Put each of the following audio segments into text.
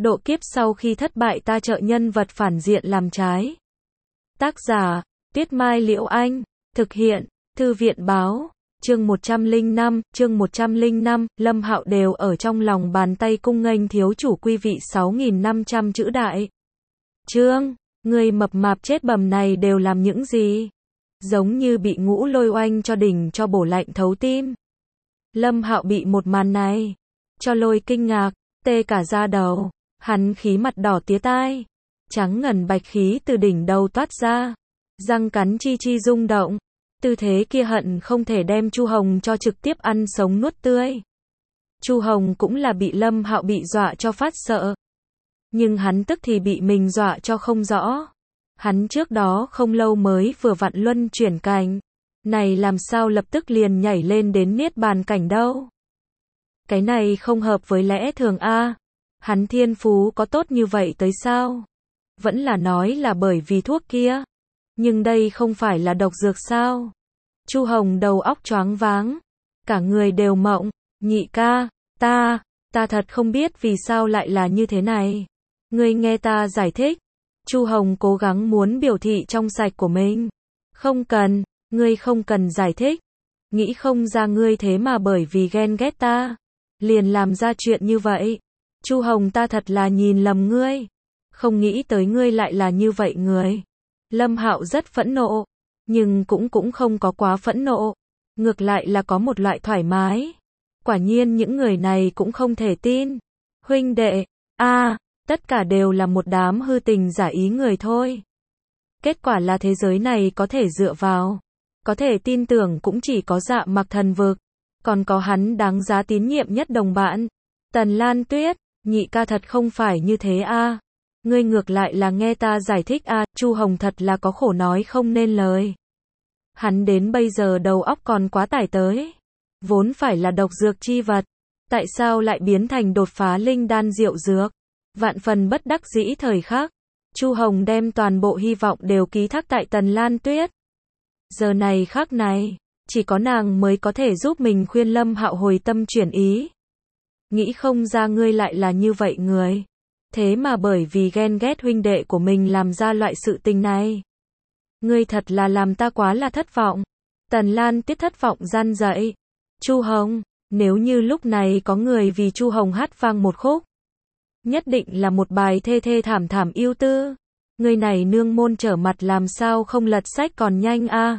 Độ kiếp sau khi thất bại ta trợ nhân vật phản diện làm trái. Tác giả, Tuyết Mai Liễu Anh. Thực hiện, Thư viện Báo. Chương 105, Lâm Hạo đều ở trong lòng bàn tay cung nghênh thiếu chủ quý vị 6.500 chữ đại. Chương, người mập mạp chết bầm này đều làm những gì? Giống như bị ngũ lôi oanh cho đỉnh cho bổ lạnh thấu tim. Lâm Hạo bị một màn này cho lôi kinh ngạc, tê cả da đầu, hắn khí mặt đỏ tía tai, trắng ngần bạch khí từ đỉnh đầu toát ra, răng cắn chi chi rung động, tư thế kia hận không thể đem Chu Hồng cho trực tiếp ăn sống nuốt tươi. Chu Hồng cũng là bị Lâm Hạo bị dọa cho phát sợ, nhưng hắn tức thì bị mình dọa cho không rõ. Hắn trước đó không lâu mới vừa vặn luân chuyển cảnh, này làm sao lập tức liền nhảy lên đến niết bàn cảnh đâu? Cái này không hợp với lẽ thường a. Hắn thiên phú có tốt như vậy tới sao? Vẫn là nói là bởi vì thuốc kia. Nhưng đây không phải là độc dược sao? Chu Hồng đầu óc choáng váng, cả người đều mộng. Nhị ca, ta thật không biết vì sao lại là như thế này. Ngươi nghe ta giải thích. Chu Hồng cố gắng muốn biểu thị trong sạch của mình. Không cần, ngươi không cần giải thích. Nghĩ không ra ngươi thế mà bởi vì ghen ghét ta, liền làm ra chuyện như vậy. Chu Hồng, ta thật là nhìn lầm ngươi. Không nghĩ tới ngươi lại là như vậy người. Lâm Hạo rất phẫn nộ, nhưng cũng không có quá phẫn nộ. Ngược lại là có một loại thoải mái. Quả nhiên những người này cũng không thể tin. Huynh đệ, tất cả đều là một đám hư tình giả ý người thôi. Kết quả là thế giới này có thể dựa vào, có thể tin tưởng cũng chỉ có Dạ Mặc Thần Vực, còn có hắn đáng giá tín nhiệm nhất đồng bạn, Tần Lan Tuyết. Nhị ca thật không phải như thế a. Ngươi ngược lại là nghe ta giải thích a. Chu Hồng thật là có khổ nói không nên lời. Hắn đến bây giờ đầu óc còn quá tải tới. Vốn phải là độc dược chi vật, tại sao lại biến thành đột phá linh đan diệu dược? Vạn phần bất đắc dĩ thời khắc, Chu Hồng đem toàn bộ hy vọng đều ký thác tại Tần Lan Tuyết. Giờ này khắc này, chỉ có nàng mới có thể giúp mình khuyên Lâm Hạo hồi tâm chuyển ý. Nghĩ không ra ngươi lại là như vậy người. Thế mà bởi vì ghen ghét huynh đệ của mình làm ra loại sự tình này. Ngươi thật là làm ta quá là thất vọng. Tần Lan Tuyết thất vọng răn dậy. Chu Hồng, nếu như lúc này có người vì Chu Hồng hát vang một khúc, nhất định là một bài thê thê thảm thảm yêu tư. Ngươi này nương môn trở mặt làm sao không lật sách còn nhanh a.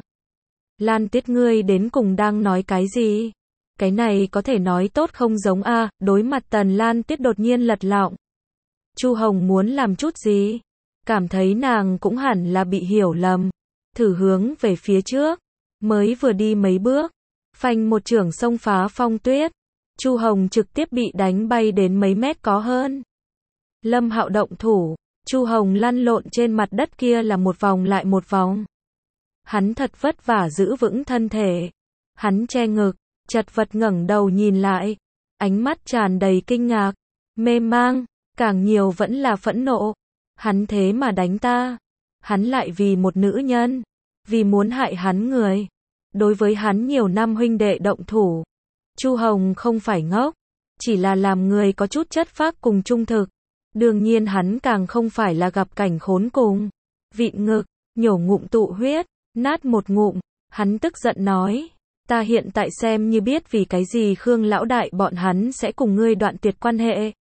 Lan Tuyết, ngươi đến cùng đang nói cái gì? Cái này có thể nói tốt không giống a. Đối mặt Tần Lan Tuyết đột nhiên lật lọng, Chu Hồng muốn làm chút gì? Cảm thấy nàng cũng hẳn là bị hiểu lầm, thử hướng về phía trước, mới vừa đi mấy bước, phanh một chưởng xông phá phong tuyết. Chu Hồng trực tiếp bị đánh bay đến mấy mét có hơn. Lâm Hạo động thủ, Chu Hồng lăn lộn trên mặt đất kia là một vòng lại một vòng. Hắn thật vất vả giữ vững thân thể. Hắn che ngực, chật vật ngẩng đầu nhìn lại, ánh mắt tràn đầy kinh ngạc, mê mang, càng nhiều vẫn là phẫn nộ. Hắn thế mà đánh ta. Hắn lại vì một nữ nhân, vì muốn hại hắn người, đối với hắn nhiều năm huynh đệ động thủ. Chu Hồng không phải ngốc, chỉ là làm người có chút chất phác cùng trung thực. Đương nhiên hắn càng không phải là gặp cảnh khốn cùng. Vịn ngực, nhổ ngụm tụ huyết, nát một ngụm, hắn tức giận nói. Ta hiện tại xem như biết vì cái gì Khương lão đại bọn hắn sẽ cùng ngươi đoạn tuyệt quan hệ.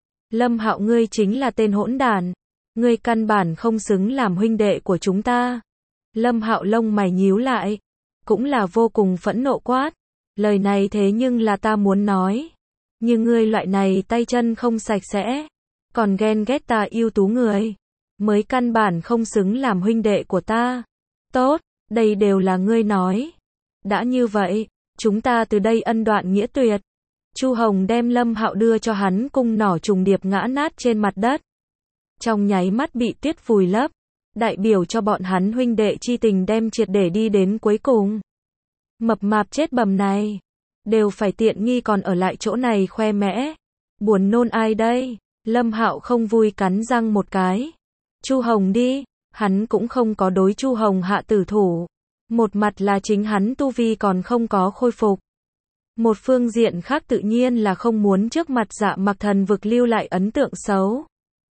Lâm Hạo, ngươi chính là tên hỗn đản. Ngươi căn bản không xứng làm huynh đệ của chúng ta. Lâm Hạo lông mày nhíu lại, cũng là vô cùng phẫn nộ quát. Lời này thế nhưng là ta muốn nói. Như ngươi loại này tay chân không sạch sẽ, còn ghen ghét ta ưu tú người, mới căn bản không xứng làm huynh đệ của ta. Tốt, đây đều là ngươi nói. Đã như vậy, chúng ta từ đây ân đoạn nghĩa tuyệt. Chu Hồng đem Lâm Hạo đưa cho hắn cung nỏ trùng điệp ngã nát trên mặt đất. Trong nháy mắt bị tuyết vùi lấp, đại biểu cho bọn hắn huynh đệ chi tình đem triệt để đi đến cuối cùng. Mập mạp chết bầm này, đều phải tiện nghi còn ở lại chỗ này khoe mẽ. Buồn nôn ai đây? Lâm Hạo không vui cắn răng một cái. Chu Hồng đi, hắn cũng không có đối Chu Hồng hạ tử thủ. Một mặt là chính hắn tu vi còn không có khôi phục. Một phương diện khác tự nhiên là không muốn trước mặt Dạ Mặc Thần vực lưu lại ấn tượng xấu.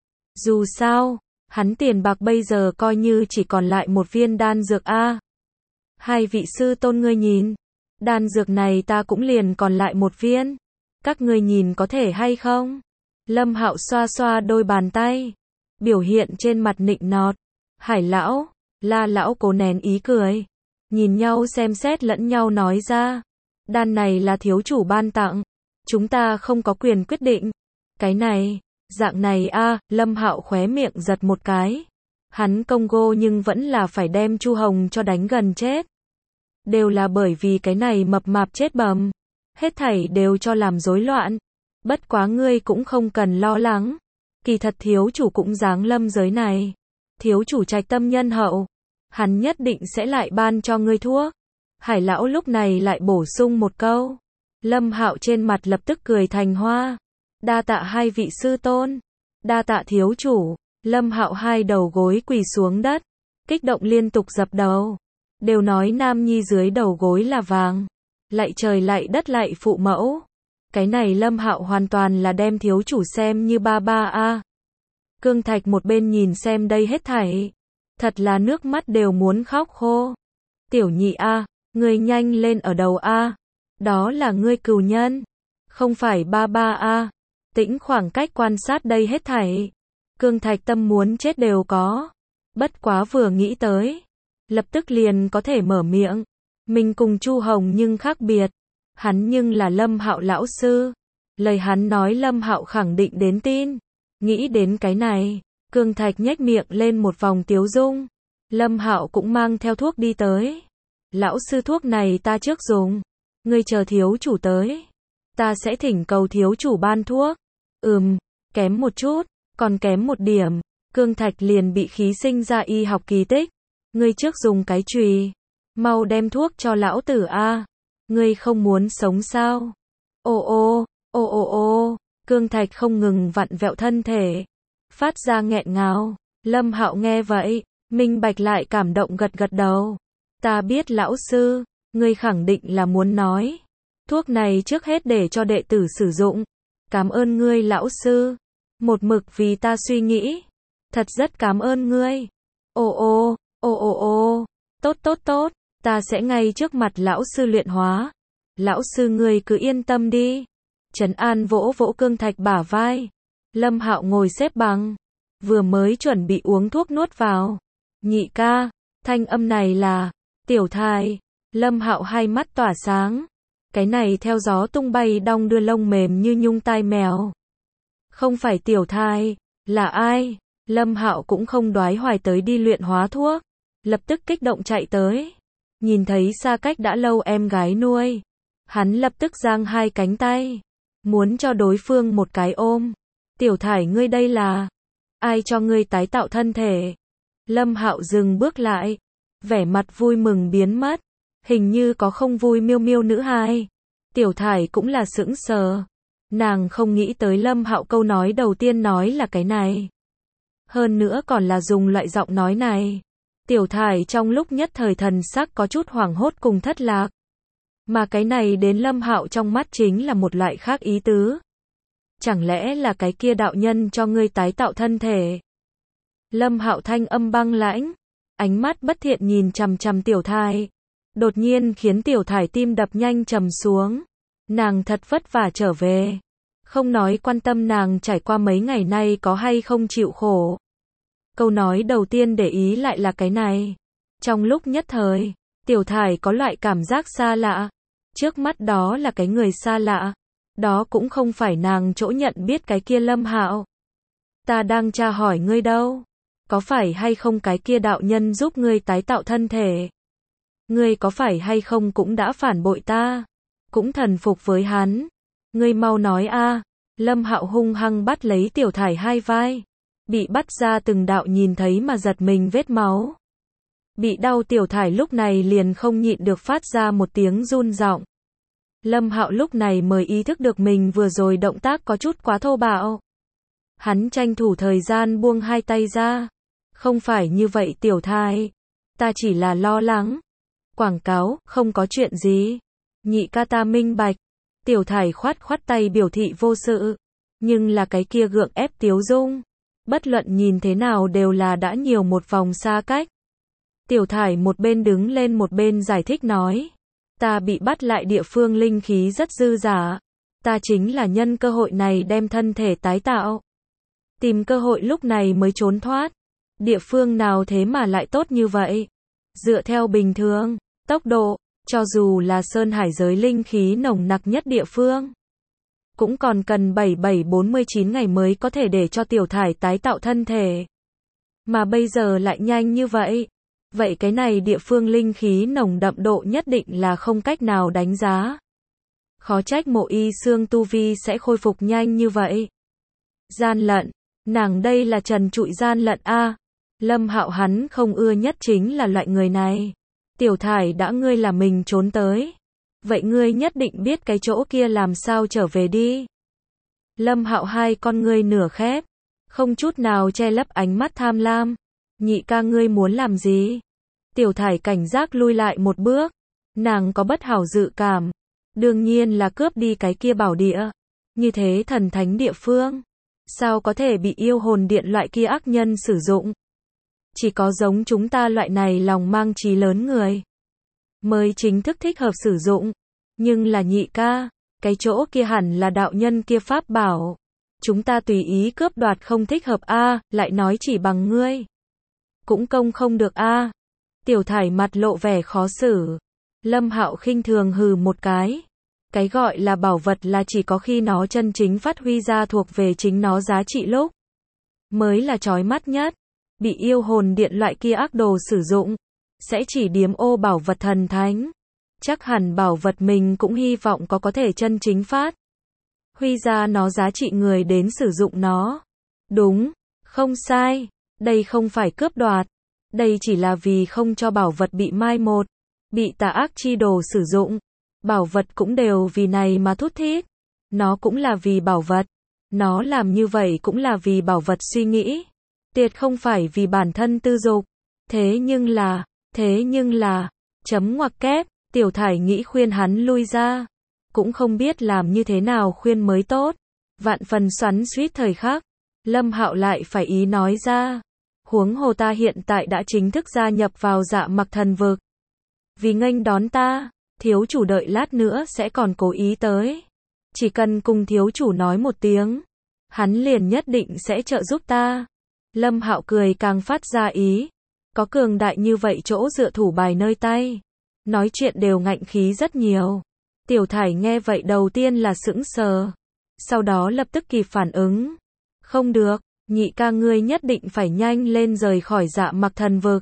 Dù sao, hắn tiền bạc bây giờ coi như chỉ còn lại một viên đan dược a. Hai vị sư tôn ngươi nhìn, đan dược này ta cũng liền còn lại một viên. Các ngươi nhìn có thể hay không? Lâm Hạo xoa xoa đôi bàn tay, biểu hiện trên mặt nịnh nọt. Hải lão, La lão cố nén ý cười, nhìn nhau xem xét lẫn nhau nói ra, đan này là thiếu chủ ban tặng, chúng ta không có quyền quyết định. Cái này, dạng này a, Lâm Hạo khóe miệng giật một cái. Hắn Congo nhưng vẫn là phải đem Chu Hồng cho đánh gần chết. Đều là bởi vì cái này mập mạp chết bầm, hết thảy đều cho làm rối loạn. Bất quá ngươi cũng không cần lo lắng, kỳ thật thiếu chủ cũng giáng lâm giới này. Thiếu chủ trạch tâm nhân hậu, hắn nhất định sẽ lại ban cho ngươi thuốc. Hải lão lúc này lại bổ sung một câu. Lâm Hạo trên mặt lập tức cười thành hoa. Đa tạ hai vị sư tôn, đa tạ thiếu chủ. Lâm Hạo hai đầu gối quỳ xuống đất, kích động liên tục dập đầu. Đều nói nam nhi dưới đầu gối là vàng, lạy trời lạy đất lạy phụ mẫu. Cái này Lâm Hạo hoàn toàn là đem thiếu chủ xem như ba ba a. Cương Thạch một bên nhìn xem đây hết thảy, thật là nước mắt đều muốn khóc khô. Tiểu nhị a, ngươi nhanh lên ở đầu a, đó là ngươi cừu nhân, không phải ba ba a. Tĩnh khoảng cách quan sát đây hết thảy, Cương Thạch tâm muốn chết đều có. Bất quá vừa nghĩ tới, lập tức liền có thể mở miệng. Mình cùng Chu Hồng nhưng khác biệt, hắn nhưng là Lâm Hạo lão sư, lời hắn nói Lâm Hạo khẳng định đến tin. Nghĩ đến cái này, Cương Thạch nhếch miệng lên một vòng tiếu dung. Lâm Hạo cũng mang theo thuốc đi tới. Lão sư thuốc này ta trước dùng, ngươi chờ thiếu chủ tới, ta sẽ thỉnh cầu thiếu chủ ban thuốc. Kém một chút, còn kém một điểm. Cương Thạch liền bị khí sinh ra y học kỳ tích. Ngươi trước dùng cái chùy, mau đem thuốc cho lão tử a. Ngươi không muốn sống sao? Ô. Cương Thạch không ngừng vặn vẹo thân thể, phát ra nghẹn ngào. Lâm Hạo nghe vậy, minh bạch lại cảm động gật gật đầu. Ta biết lão sư, ngươi khẳng định là muốn nói, thuốc này trước hết để cho đệ tử sử dụng. Cảm ơn ngươi lão sư, một mực vì ta suy nghĩ. Thật rất cảm ơn ngươi. Ô, tốt, ta sẽ ngay trước mặt lão sư luyện hóa. Lão sư ngươi cứ yên tâm đi. Trấn An vỗ vỗ Cương Thạch bả vai. Lâm Hạo ngồi xếp bằng, vừa mới chuẩn bị uống thuốc nuốt vào. Nhị ca, thanh âm này là Tiểu Thai. Lâm Hạo hai mắt tỏa sáng. Cái này theo gió tung bay đong đưa lông mềm như nhung tai mèo. Không phải Tiểu Thai, là ai? Lâm Hạo cũng không đoái hoài tới đi luyện hóa thuốc, lập tức kích động chạy tới. Nhìn thấy xa cách đã lâu em gái nuôi, hắn lập tức giang hai cánh tay, muốn cho đối phương một cái ôm. Tiểu Thải ngươi đây là, ai cho ngươi tái tạo thân thể? Lâm Hạo dừng bước lại, vẻ mặt vui mừng biến mất, hình như có không vui miêu miêu nữ hài. Tiểu Thải cũng là sững sờ, nàng không nghĩ tới Lâm Hạo câu nói đầu tiên nói là cái này. Hơn nữa còn là dùng loại giọng nói này. Tiểu Thải trong lúc nhất thời thần sắc có chút hoảng hốt cùng thất lạc. Mà cái này đến Lâm Hạo trong mắt chính là một loại khác ý tứ. Chẳng lẽ là cái kia đạo nhân cho ngươi tái tạo thân thể? Lâm Hạo thanh âm băng lãnh, ánh mắt bất thiện nhìn chằm chằm Tiểu Thải, đột nhiên khiến Tiểu Thải tim đập nhanh trầm xuống. Nàng thật vất vả trở về, không nói quan tâm nàng trải qua mấy ngày nay có hay không chịu khổ. Câu nói đầu tiên để ý lại là cái này. Trong lúc nhất thời, Tiểu Thải có loại cảm giác xa lạ. Trước mắt đó là cái người xa lạ. Đó cũng không phải nàng chỗ nhận biết cái kia Lâm Hạo. Ta đang tra hỏi ngươi đâu. Có phải hay không cái kia đạo nhân giúp ngươi tái tạo thân thể? Ngươi có phải hay không cũng đã phản bội ta? Cũng thần phục với hắn? Ngươi mau nói a. Lâm Hạo hung hăng bắt lấy Tiểu Thải hai vai. Bị bắt ra từng đạo nhìn thấy mà giật mình vết máu. Bị đau Tiểu Thải lúc này liền không nhịn được phát ra một tiếng run giọng. Lâm Hạo lúc này mới ý thức được mình vừa rồi động tác có chút quá thô bạo. Hắn tranh thủ thời gian buông hai tay ra. Không phải như vậy Tiểu Thải, ta chỉ là lo lắng. Quảng cáo, không có chuyện gì. Nhị ca ta minh bạch. Tiểu Thải khoát khoát tay biểu thị vô sự. Nhưng là cái kia gượng ép tiếu dung. Bất luận nhìn thế nào đều là đã nhiều một vòng xa cách. Tiểu Thải một bên đứng lên một bên giải thích nói. Ta bị bắt lại địa phương linh khí rất dư dả. Ta chính là nhân cơ hội này đem thân thể tái tạo. Tìm cơ hội lúc này mới trốn thoát. Địa phương nào thế mà lại tốt như vậy? Dựa theo bình thường, tốc độ, cho dù là sơn hải giới linh khí nồng nặc nhất địa phương, cũng còn cần 7749 ngày mới có thể để cho Tiểu Thải tái tạo thân thể. Mà bây giờ lại nhanh như vậy. Vậy cái này địa phương linh khí nồng đậm độ nhất định là không cách nào đánh giá. Khó trách Mộ Y Xương tu vi sẽ khôi phục nhanh như vậy. Gian lận, nàng đây là trần trụi gian lận a. Lâm Hạo hắn không ưa nhất chính là loại người này. Tiểu Thải đã ngươi là mình trốn tới. Vậy ngươi nhất định biết cái chỗ kia làm sao trở về đi. Lâm Hạo hai con ngươi nửa khép, không chút nào che lấp ánh mắt tham lam. Nhị ca ngươi muốn làm gì? Tiểu Thải cảnh giác lui lại một bước. Nàng có bất hảo dự cảm. Đương nhiên là cướp đi cái kia bảo địa. Như thế thần thánh địa phương. Sao có thể bị yêu hồn điện loại kia ác nhân sử dụng? Chỉ có giống chúng ta loại này lòng mang chí lớn người mới chính thức thích hợp sử dụng. Nhưng là nhị ca, cái chỗ kia hẳn là đạo nhân kia pháp bảo. Chúng ta tùy ý cướp đoạt không thích hợp a, lại nói chỉ bằng ngươi. Cũng công không được a. Tiểu Thải mặt lộ vẻ khó xử. Lâm Hạo khinh thường hừ một cái. Cái gọi là bảo vật là chỉ có khi nó chân chính phát huy ra thuộc về chính nó giá trị lúc mới là chói mắt nhất. Bị yêu hồn điện loại kia ác đồ sử dụng, sẽ chỉ điếm ô bảo vật thần thánh. Chắc hẳn bảo vật mình cũng hy vọng có thể chân chính phát huy ra nó giá trị người đến sử dụng nó. Đúng, không sai, đây không phải cướp đoạt. Đây chỉ là vì không cho bảo vật bị mai một, bị tà ác chi đồ sử dụng. Bảo vật cũng đều vì này mà thút thít. Nó cũng là vì bảo vật. Nó làm như vậy cũng là vì bảo vật suy nghĩ. Tuyệt không phải vì bản thân tư dục. Thế nhưng là, chấm ngoặc kép, Tiểu Thải nghĩ khuyên hắn lui ra. Cũng không biết làm như thế nào khuyên mới tốt. Vạn phần xoắn xuýt thời khắc. Lâm Hạo lại phải ý nói ra. Huống hồ ta hiện tại đã chính thức gia nhập vào Dạ Mặc Thần Vực. Vì nghênh đón ta, thiếu chủ đợi lát nữa sẽ còn cố ý tới. Chỉ cần cùng thiếu chủ nói một tiếng, hắn liền nhất định sẽ trợ giúp ta. Lâm Hạo cười càng phát ra ý. Có cường đại như vậy chỗ dựa thủ bài nơi tay. Nói chuyện đều ngạnh khí rất nhiều. Tiểu Thải nghe vậy đầu tiên là sững sờ. Sau đó lập tức kịp phản ứng. Không được, nhị ca ngươi nhất định phải nhanh lên rời khỏi Dạ Mặc Thần Vực.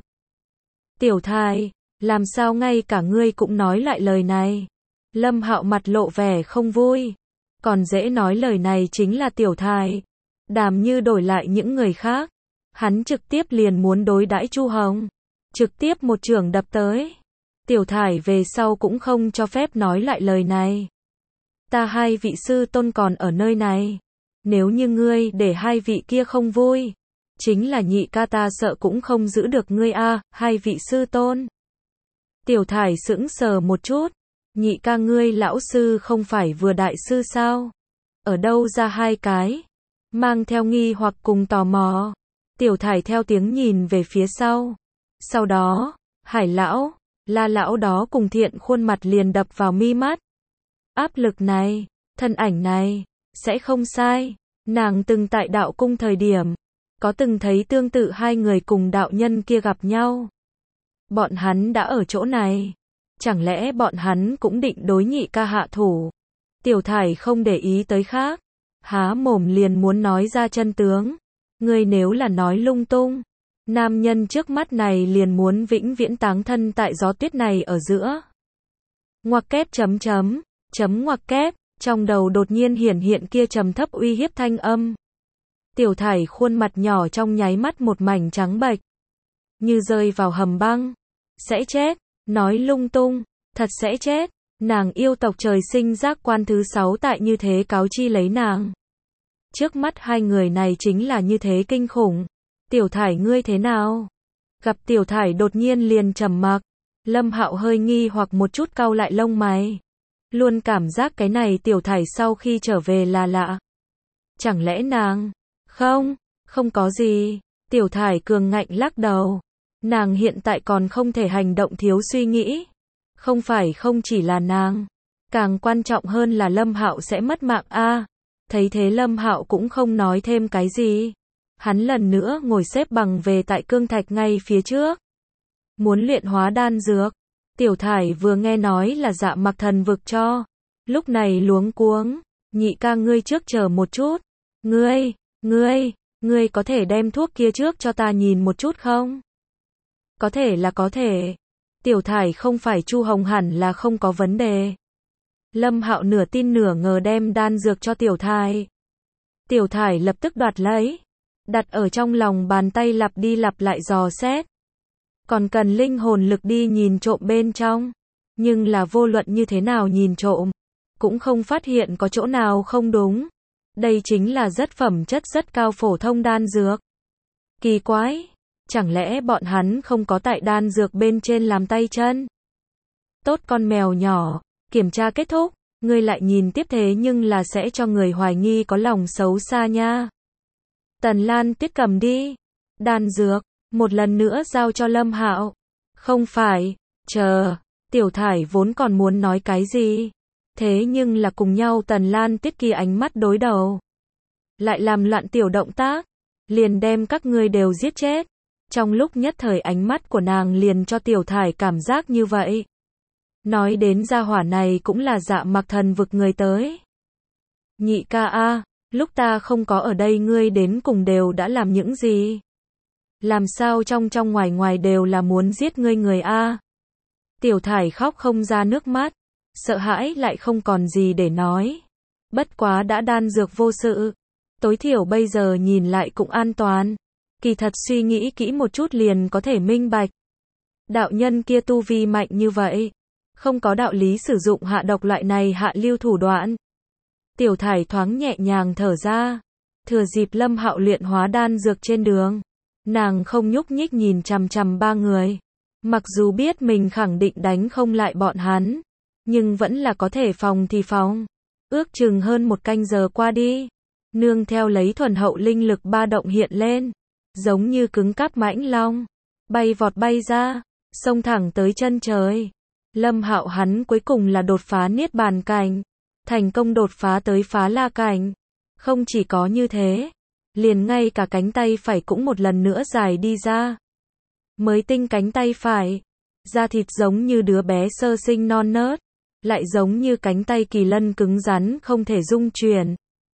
Tiểu Thải, làm sao ngay cả ngươi cũng nói lại lời này? Lâm Hạo mặt lộ vẻ không vui. Còn dễ nói lời này chính là Tiểu Thải. Đàm như đổi lại những người khác. Hắn trực tiếp liền muốn đối đãi Chu Hồng. Trực tiếp một chưởng đập tới. Tiểu Thải về sau cũng không cho phép nói lại lời này. Ta hai vị sư tôn còn ở nơi này. Nếu như ngươi để hai vị kia không vui, chính là nhị ca ta sợ cũng không giữ được ngươi a, hai vị sư tôn. Tiểu Thải sững sờ một chút. Nhị ca ngươi lão sư không phải vừa đại sư sao? Ở đâu ra hai cái? Mang theo nghi hoặc cùng tò mò. Tiểu Thải theo tiếng nhìn về phía sau. Sau đó, Hải lão, La lão đó cùng Thiện khuôn mặt liền đập vào mi mắt. Áp lực này, thân ảnh này, sẽ không sai. Nàng từng tại đạo cung thời điểm, có từng thấy tương tự hai người cùng đạo nhân kia gặp nhau. Bọn hắn đã ở chỗ này. Chẳng lẽ bọn hắn cũng định đối nhị ca hạ thủ? Tiểu Thải không để ý tới khác. Há mồm liền muốn nói ra chân tướng. Ngươi nếu là nói lung tung, nam nhân trước mắt này liền muốn vĩnh viễn táng thân tại gió tuyết này ở giữa. Ngoặc kép chấm ngoặc kép, trong đầu đột nhiên hiển hiện kia trầm thấp uy hiếp thanh âm. Tiểu Thải khuôn mặt nhỏ trong nháy mắt một mảnh trắng bệch, như rơi vào hầm băng. Sẽ chết, nói lung tung, thật sẽ chết. Nàng yêu tộc trời sinh giác quan thứ 6 tại như thế cáo chi lấy nàng. Trước mắt hai người này chính là như thế kinh khủng. Tiểu Thải ngươi thế nào? Gặp Tiểu Thải đột nhiên liền trầm mặc. Lâm Hạo hơi nghi hoặc một chút cau lại lông mày. Luôn cảm giác cái này Tiểu Thải sau khi trở về là lạ. Chẳng lẽ nàng? Không có gì. Tiểu Thải cường ngạnh lắc đầu. Nàng hiện tại còn không thể hành động thiếu suy nghĩ. Không chỉ là nàng. Càng quan trọng hơn là Lâm Hạo sẽ mất mạng a. Thấy thế Lâm Hạo cũng không nói thêm cái gì. Hắn lần nữa ngồi xếp bằng về tại cương thạch ngay phía trước. Muốn luyện hóa đan dược. Tiểu Thải vừa nghe nói là Dạ Mặc Thần Vực cho. Lúc này luống cuống. Nhị ca ngươi trước chờ một chút. Ngươi có thể đem thuốc kia trước cho ta nhìn một chút không? Có thể là có thể. Tiểu Thải không phải Chu Hồng hẳn là không có vấn đề. Lâm Hạo nửa tin nửa ngờ đem đan dược cho Tiểu Thải. Tiểu Thải lập tức đoạt lấy. Đặt ở trong lòng bàn tay lặp đi lặp lại dò xét. Còn cần linh hồn lực đi nhìn trộm bên trong. Nhưng là vô luận như thế nào nhìn trộm. Cũng không phát hiện có chỗ nào không đúng. Đây chính là rất phẩm chất rất cao phổ thông đan dược. Kỳ quái. Chẳng lẽ bọn hắn không có tại đan dược bên trên làm tay chân? Tốt con mèo nhỏ. Kiểm tra kết thúc. Ngươi lại nhìn tiếp thế nhưng là sẽ cho người hoài nghi có lòng xấu xa nha. Tần Lan Tuyết cầm đi. Đan dược. Một lần nữa giao cho Lâm Hạo. Không phải. Chờ. Tiểu Thải vốn còn muốn nói cái gì. Thế nhưng là cùng nhau Tần Lan Tuyết kia ánh mắt đối đầu. Lại làm loạn tiểu động tác. Liền đem các ngươi đều giết chết. Trong lúc nhất thời ánh mắt của nàng liền cho Tiểu Thải cảm giác như vậy. Nói đến gia hỏa này cũng là Dạ Mặc Thần Vực người tới. Nhị ca a, lúc ta không có ở đây ngươi đến cùng đều đã làm những gì? Làm sao trong ngoài đều là muốn giết ngươi người a? Tiểu Thải khóc không ra nước mắt, sợ hãi lại không còn gì để nói. Bất quá đã đan dược vô sự, tối thiểu bây giờ nhìn lại cũng an toàn. Kỳ thật suy nghĩ kỹ một chút liền có thể minh bạch. Đạo nhân kia tu vi mạnh như vậy, không có đạo lý sử dụng hạ độc loại này hạ lưu thủ đoạn. Tiểu Thải thoáng nhẹ nhàng thở ra. Thừa dịp Lâm Hạo luyện hóa đan dược trên đường, nàng không nhúc nhích nhìn chằm chằm ba người. Mặc dù biết mình khẳng định đánh không lại bọn hắn, nhưng vẫn là có thể phòng thì phòng. Ước chừng hơn một canh giờ qua đi, nương theo lấy thuần hậu linh lực ba động hiện lên, giống như cứng cáp mãnh long, bay vọt bay ra, xông thẳng tới chân trời. Lâm Hạo hắn cuối cùng là đột phá niết bàn cảnh, thành công đột phá tới phá la cảnh. Không chỉ có như thế, liền ngay cả cánh tay phải cũng một lần nữa dài đi ra. Mới tinh cánh tay phải, da thịt giống như đứa bé sơ sinh non nớt, lại giống như cánh tay kỳ lân cứng rắn không thể dung chuyển.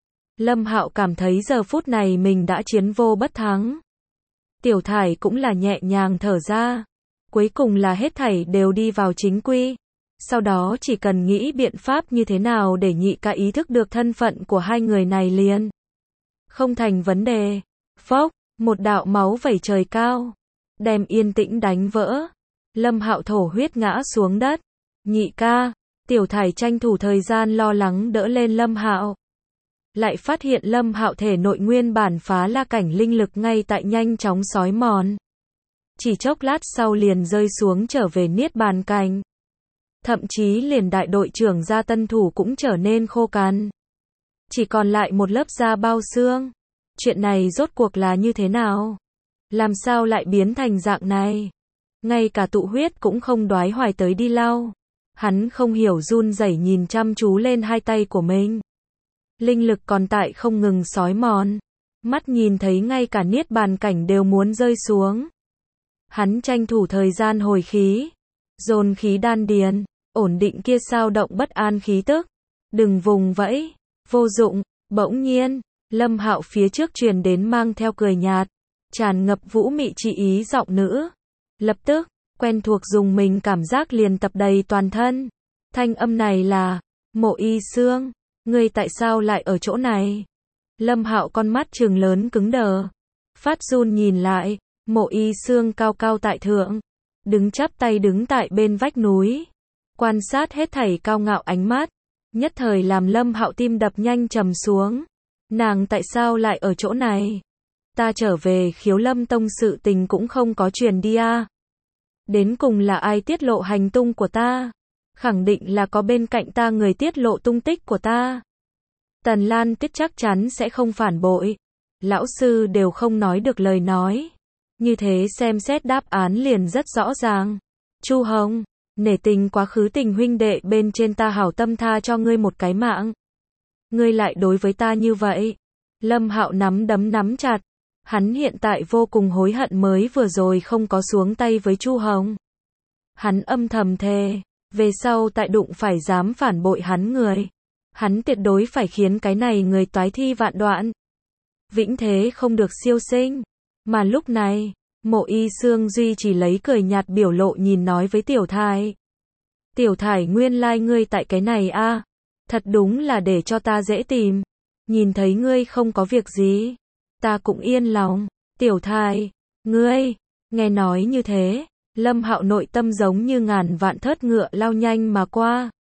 Lâm Hạo cảm thấy giờ phút này mình đã chiến vô bất thắng. Tiểu Thải cũng là nhẹ nhàng thở ra. Cuối cùng là hết thảy đều đi vào chính quy. Sau đó chỉ cần nghĩ biện pháp như thế nào để nhị ca ý thức được thân phận của hai người này liền. Không thành vấn đề. Phốc, một đạo máu vẩy trời cao. Đem yên tĩnh đánh vỡ. Lâm Hạo thổ huyết ngã xuống đất. Nhị ca, Tiểu Thải tranh thủ thời gian lo lắng đỡ lên Lâm Hạo. Lại phát hiện Lâm Hạo thể nội nguyên bản phá la cảnh linh lực ngay tại nhanh chóng xói mòn. Chỉ chốc lát sau liền rơi xuống trở về niết bàn cảnh. Thậm chí liền đại đội trưởng gia tân thủ cũng trở nên khô cằn. Chỉ còn lại một lớp da bao xương. Chuyện này rốt cuộc là như thế nào? Làm sao lại biến thành dạng này? Ngay cả tụ huyết cũng không đoái hoài tới đi lau. Hắn không hiểu run rẩy nhìn chăm chú lên hai tay của mình. Linh lực còn tại không ngừng xói mòn. Mắt nhìn thấy ngay cả niết bàn cảnh đều muốn rơi xuống. Hắn tranh thủ thời gian hồi khí. Dồn khí đan điền. Ổn định kia sao động bất an khí tức. Đừng vùng vẫy. Vô dụng. Bỗng nhiên, Lâm Hạo phía trước truyền đến mang theo cười nhạt. Tràn ngập vũ mị chi ý giọng nữ. Lập tức, quen thuộc dùng mình cảm giác liền tập đầy toàn thân. Thanh âm này là, Mộ Y Xương. Ngươi tại sao lại ở chỗ này? Lâm Hạo con mắt trừng lớn cứng đờ. Phát run nhìn lại, Mộ Y Xương cao cao tại thượng. Đứng chắp tay đứng tại bên vách núi. Quan sát hết thảy cao ngạo ánh mắt. Nhất thời làm Lâm Hạo tim đập nhanh trầm xuống. Nàng tại sao lại ở chỗ này? Ta trở về Khiếu Lâm Tông sự tình cũng không có truyền đi à? Đến cùng là ai tiết lộ hành tung của ta? khẳng định là có bên cạnh ta người tiết lộ tung tích của ta. Tần Lan Tuyết chắc chắn sẽ không phản bội. Lão sư đều không nói được lời nói. Như thế xem xét đáp án liền rất rõ ràng. Chu Hồng, nể tình quá khứ tình huynh đệ bên trên ta hảo tâm tha cho ngươi một cái mạng. Ngươi lại đối với ta như vậy. Lâm Hạo nắm đấm nắm chặt. Hắn hiện tại vô cùng hối hận mới vừa rồi không có xuống tay với Chu Hồng. Hắn âm thầm thề, về sau tại đụng phải dám phản bội hắn người. Hắn tuyệt đối phải khiến cái này người toái thi vạn đoạn. Vĩnh thế không được siêu sinh. Mà lúc này, Mộ Y Xương duy chỉ lấy cười nhạt biểu lộ nhìn nói với Tiểu Thải. Tiểu Thải nguyên lai ngươi tại cái này a, thật đúng là để cho ta dễ tìm. Nhìn thấy ngươi không có việc gì, ta cũng yên lòng. Tiểu Thải, ngươi, nghe nói như thế, Lâm Hạo nội tâm giống như ngàn vạn thớt ngựa lao nhanh mà qua.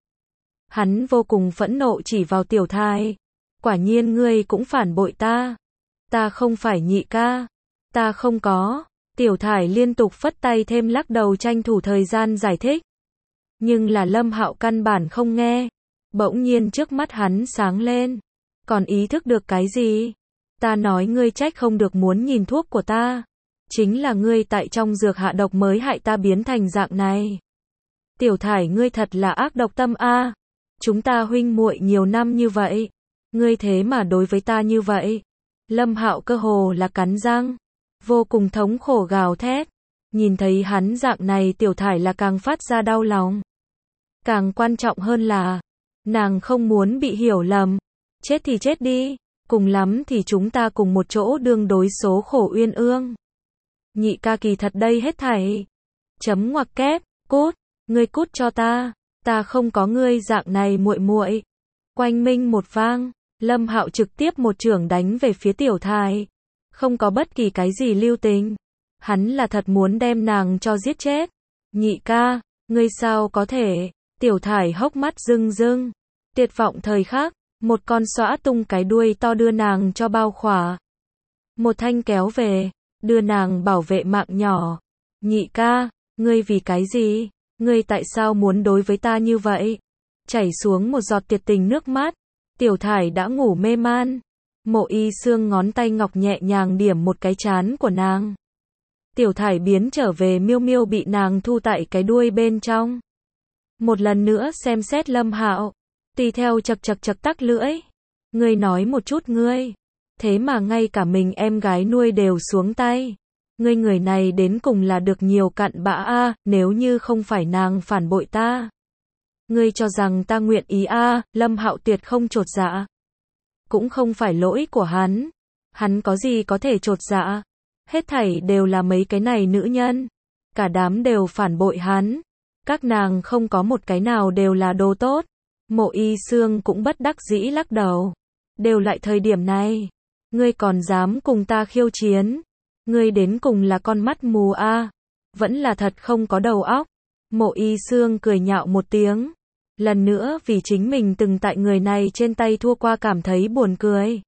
Hắn vô cùng phẫn nộ chỉ vào Tiểu Thải. Quả nhiên ngươi cũng phản bội ta. Ta không phải nhị ca. Ta không có. Tiểu Thải liên tục phất tay thêm lắc đầu tranh thủ thời gian giải thích. Nhưng là Lâm Hạo căn bản không nghe. Bỗng nhiên trước mắt hắn sáng lên. Còn ý thức được cái gì? Ta nói ngươi trách không được muốn nhìn thuốc của ta. Chính là ngươi tại trong dược hạ độc mới hại ta biến thành dạng này. Tiểu Thải ngươi thật là ác độc tâm a. Chúng ta huynh muội nhiều năm như vậy. Ngươi thế mà đối với ta như vậy. Lâm Hạo cơ hồ là cắn răng. Vô cùng thống khổ gào thét. Nhìn thấy hắn dạng này Tiểu Thải là càng phát ra đau lòng. Càng quan trọng hơn là, nàng không muốn bị hiểu lầm. Chết thì chết đi. Cùng lắm thì chúng ta cùng một chỗ đương đối số khổ uyên ương. Nhị ca kỳ thật đây hết thảy. Chấm ngoặc kép, cút, ngươi cút cho ta. Ta không có ngươi dạng này muội muội. Quanh minh một vang, Lâm Hạo trực tiếp một chưởng đánh về phía Tiểu Thải. Không có bất kỳ cái gì lưu tình. Hắn là thật muốn đem nàng cho giết chết. Nhị ca, ngươi sao có thể? Tiểu Thải hốc mắt rưng rưng. Tuyệt vọng thời khắc, một con xõa tung cái đuôi to đưa nàng cho bao khỏa. Một thanh kéo về, đưa nàng bảo vệ mạng nhỏ. Nhị ca, ngươi vì cái gì? Ngươi tại sao muốn đối với ta như vậy? Chảy xuống một giọt tuyệt tình nước mắt. Tiểu Thải đã ngủ mê man. Mộ Y Xương ngón tay ngọc nhẹ nhàng điểm một cái trán của nàng. Tiểu Thải biến trở về miêu miêu bị nàng thu tại cái đuôi bên trong. Một lần nữa xem xét Lâm Hạo. Tùy theo chật tắc lưỡi. Ngươi nói một chút ngươi. Thế mà ngay cả mình em gái nuôi đều xuống tay. Ngươi người này đến cùng là được nhiều cặn bã a, nếu như không phải nàng phản bội ta. Ngươi cho rằng ta nguyện ý a, Lâm Hạo tuyệt không chột dạ. Cũng không phải lỗi của hắn. Hắn có gì có thể chột dạ. Hết thảy đều là mấy cái này nữ nhân. Cả đám đều phản bội hắn. Các nàng không có một cái nào đều là đồ tốt. Mộ Y Xương cũng bất đắc dĩ lắc đầu. Đều lại thời điểm này. Ngươi còn dám cùng ta khiêu chiến. Ngươi đến cùng là con mắt mù a. Vẫn là thật không có đầu óc. Mộ Y Xương cười nhạo một tiếng. Lần nữa vì chính mình từng tại người này trên tay thua qua cảm thấy buồn cười.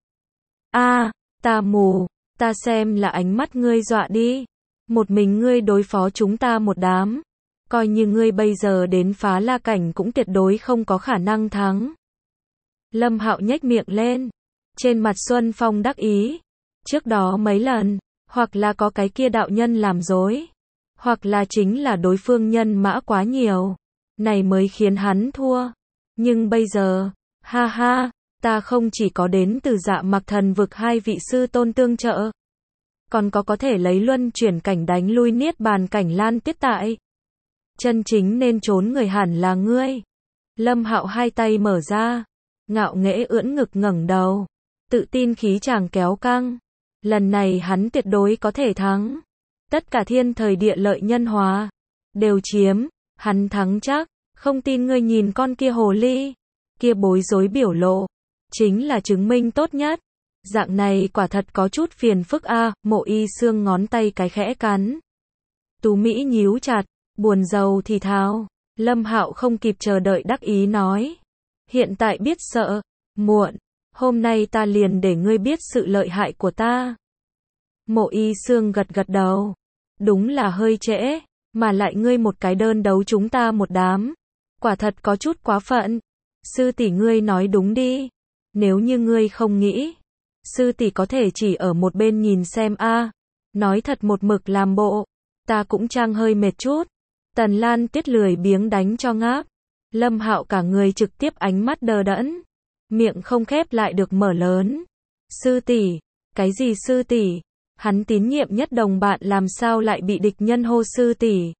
A, ta mù. Ta xem là ánh mắt ngươi dọa đi. Một mình ngươi đối phó chúng ta một đám. Coi như ngươi bây giờ đến phá la cảnh cũng tuyệt đối không có khả năng thắng. Lâm Hạo nhếch miệng lên. Trên mặt Xuân Phong đắc ý. Trước đó mấy lần, hoặc là có cái kia đạo nhân làm dối. Hoặc là chính là đối phương nhân mã quá nhiều. Này mới khiến hắn thua. Nhưng bây giờ, ha ha, ta không chỉ có đến từ Dạ Mặc Thần vực hai vị sư tôn tương trợ. Còn có thể lấy luân chuyển cảnh đánh lui niết bàn cảnh Lan Tuyết tại. Chân chính nên trốn người hẳn là ngươi. Lâm Hạo hai tay mở ra. Ngạo nghễ ưỡn ngực ngẩng đầu. Tự tin khí chàng kéo căng. Lần này hắn tuyệt đối có thể thắng. Tất cả thiên thời địa lợi nhân hòa. Đều chiếm. Hắn thắng chắc. Không tin ngươi nhìn con kia hồ ly. Kia bối rối biểu lộ. Chính là chứng minh tốt nhất. Dạng này quả thật có chút phiền phức a. Mộ Y Xương ngón tay cái khẽ cắn. Tú Mỹ nhíu chặt. Buồn rầu thì thào. Lâm Hạo không kịp chờ đợi đắc ý nói. Hiện tại biết sợ. Muộn. Hôm nay ta liền để ngươi biết sự lợi hại của ta. Mộ Y Xương gật đầu. Đúng là hơi trễ. Mà lại ngươi một cái đơn đấu chúng ta một đám. Quả thật có chút quá phận. Sư tỷ ngươi nói đúng đi. Nếu như ngươi không nghĩ, sư tỷ có thể chỉ ở một bên nhìn xem a. Nói thật một mực làm bộ, ta cũng trang hơi mệt chút. Tần Lan Tuyết lười biếng đánh cho ngáp. Lâm Hạo cả người trực tiếp ánh mắt đờ đẫn, miệng không khép lại được mở lớn. Sư tỷ, cái gì sư tỷ? Hắn tín nhiệm nhất đồng bạn làm sao lại bị địch nhân hô sư tỷ?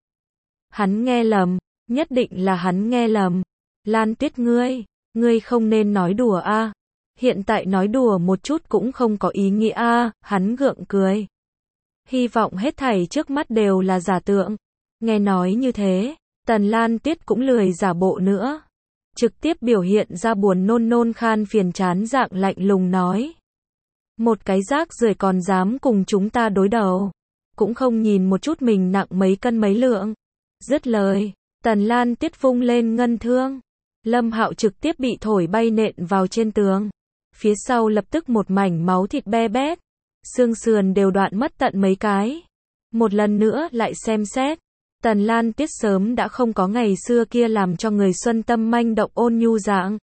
Hắn nghe lầm, nhất định là hắn nghe lầm. Lan Tuyết ngươi không nên nói đùa a. Hiện tại nói đùa một chút cũng không có ý nghĩa a. Hắn gượng cười. Hy vọng hết thảy trước mắt đều là giả tượng. Nghe nói như thế, Tần Lan Tuyết cũng lười giả bộ nữa. Trực tiếp biểu hiện ra buồn nôn khan phiền chán dạng lạnh lùng nói. Một cái rác rưởi còn dám cùng chúng ta đối đầu. Cũng không nhìn một chút mình nặng mấy cân mấy lượng. Dứt lời, Tần Lan Tuyết vung lên ngân thương. Lâm Hạo trực tiếp bị thổi bay nện vào trên tường. Phía sau lập tức một mảnh máu thịt be bét. Xương sườn đều đoạn mất tận mấy cái. Một lần nữa lại xem xét. Tần Lan Tuyết sớm đã không có ngày xưa kia làm cho người xuân tâm manh động ôn nhu dạng.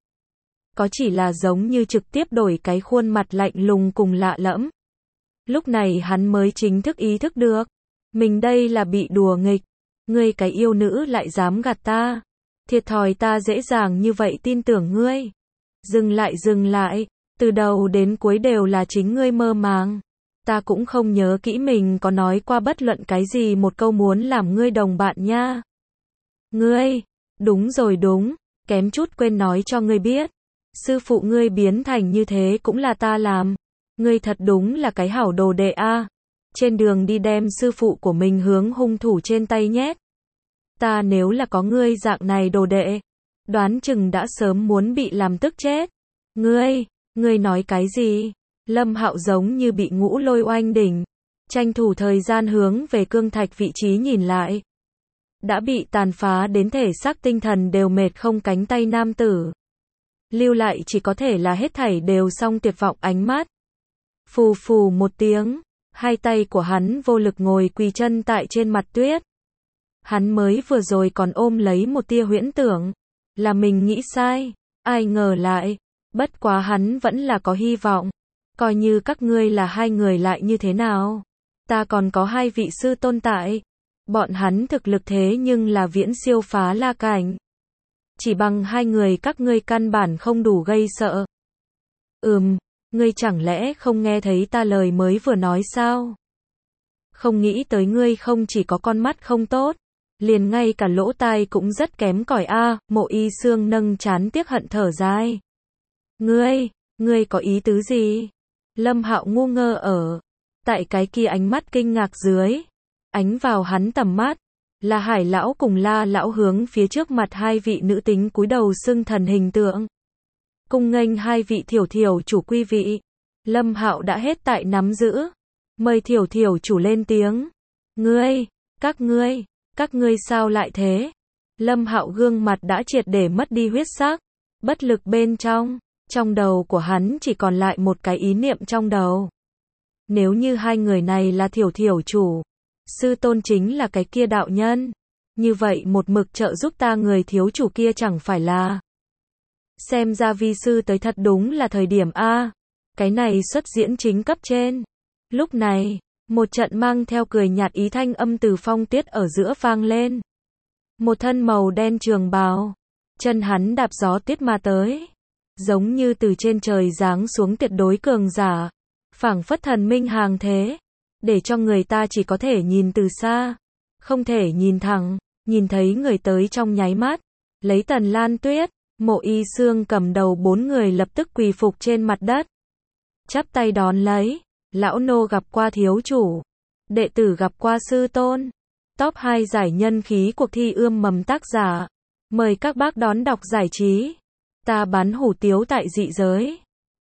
Có chỉ là giống như trực tiếp đổi cái khuôn mặt lạnh lùng cùng lạ lẫm. Lúc này hắn mới chính thức ý thức được. Mình đây là bị đùa nghịch. Ngươi cái yêu nữ lại dám gạt ta. Thiệt thòi ta dễ dàng như vậy tin tưởng ngươi. Dừng lại. Từ đầu đến cuối đều là chính ngươi mơ màng. Ta cũng không nhớ kỹ mình có nói qua bất luận cái gì một câu muốn làm ngươi đồng bạn nha. Ngươi, đúng rồi đúng, kém chút quên nói cho ngươi biết. Sư phụ ngươi biến thành như thế cũng là ta làm. Ngươi thật đúng là cái hảo đồ đệ a. Trên đường đi đem sư phụ của mình hướng hung thủ trên tay nhét. Ta nếu là có ngươi dạng này đồ đệ, đoán chừng đã sớm muốn bị làm tức chết. Ngươi nói cái gì? Lâm Hạo giống như bị ngũ lôi oanh đỉnh, tranh thủ thời gian hướng về cương thạch vị trí nhìn lại. Đã bị tàn phá đến thể xác tinh thần đều mệt không cánh tay nam tử. Lưu lại chỉ có thể là hết thảy đều xong tuyệt vọng ánh mắt. Phù phù một tiếng, hai tay của hắn vô lực ngồi quỳ chân tại trên mặt tuyết. Hắn mới vừa rồi còn ôm lấy một tia huyễn tưởng, là mình nghĩ sai, ai ngờ lại, bất quá hắn vẫn là có hy vọng. Coi như các ngươi là hai người lại như thế nào? Ta còn có hai vị sư tôn tại. Bọn hắn thực lực thế nhưng là viễn siêu phá la cảnh. Chỉ bằng hai người các ngươi căn bản không đủ gây sợ. Ngươi chẳng lẽ không nghe thấy ta lời mới vừa nói sao? Không nghĩ tới ngươi không chỉ có con mắt không tốt, liền ngay cả lỗ tai cũng rất kém cỏi a. Mộ Y Sương nâng trán tiếc hận thở dài. Ngươi có ý tứ gì? Lâm Hạo ngu ngơ ở. Tại cái kia ánh mắt kinh ngạc dưới. Ánh vào hắn tầm mắt. Là Hải lão cùng La lão hướng phía trước mặt hai vị nữ tính cúi đầu xưng thần hình tượng. Cung nghênh hai vị thiểu thiểu chủ quý vị. Lâm Hạo đã hết tại nắm giữ. Mời thiểu thiểu chủ lên tiếng. Các ngươi sao lại thế? Lâm Hạo gương mặt đã triệt để mất đi huyết sắc. Bất lực bên trong đầu của hắn chỉ còn lại một cái ý niệm trong đầu. Nếu như hai người này là thiểu thiểu chủ, sư tôn chính là cái kia đạo nhân, như vậy một mực trợ giúp ta người thiếu chủ kia chẳng phải là. Xem ra vi sư tới thật đúng là thời điểm a. Cái này xuất diễn chính cấp trên. Lúc này, một trận mang theo cười nhạt ý thanh âm từ Phong Tuyết ở giữa vang lên. Một thân màu đen trường bào, chân hắn đạp gió tuyết mà tới. Giống như từ trên trời giáng xuống tuyệt đối cường giả, phảng phất thần minh hàng thế, để cho người ta chỉ có thể nhìn từ xa, không thể nhìn thẳng. Nhìn thấy người tới trong nháy mắt, lấy Tần Lan Tuyết, Mộ Y Sương cầm đầu bốn người lập tức quỳ phục trên mặt đất, chắp tay đón lấy. Lão nô gặp qua thiếu chủ, đệ tử gặp qua sư tôn. Top 2 giải nhân khí cuộc thi ươm mầm tác giả, mời các bác đón đọc giải trí. Ta bán hủ tiếu tại dị giới.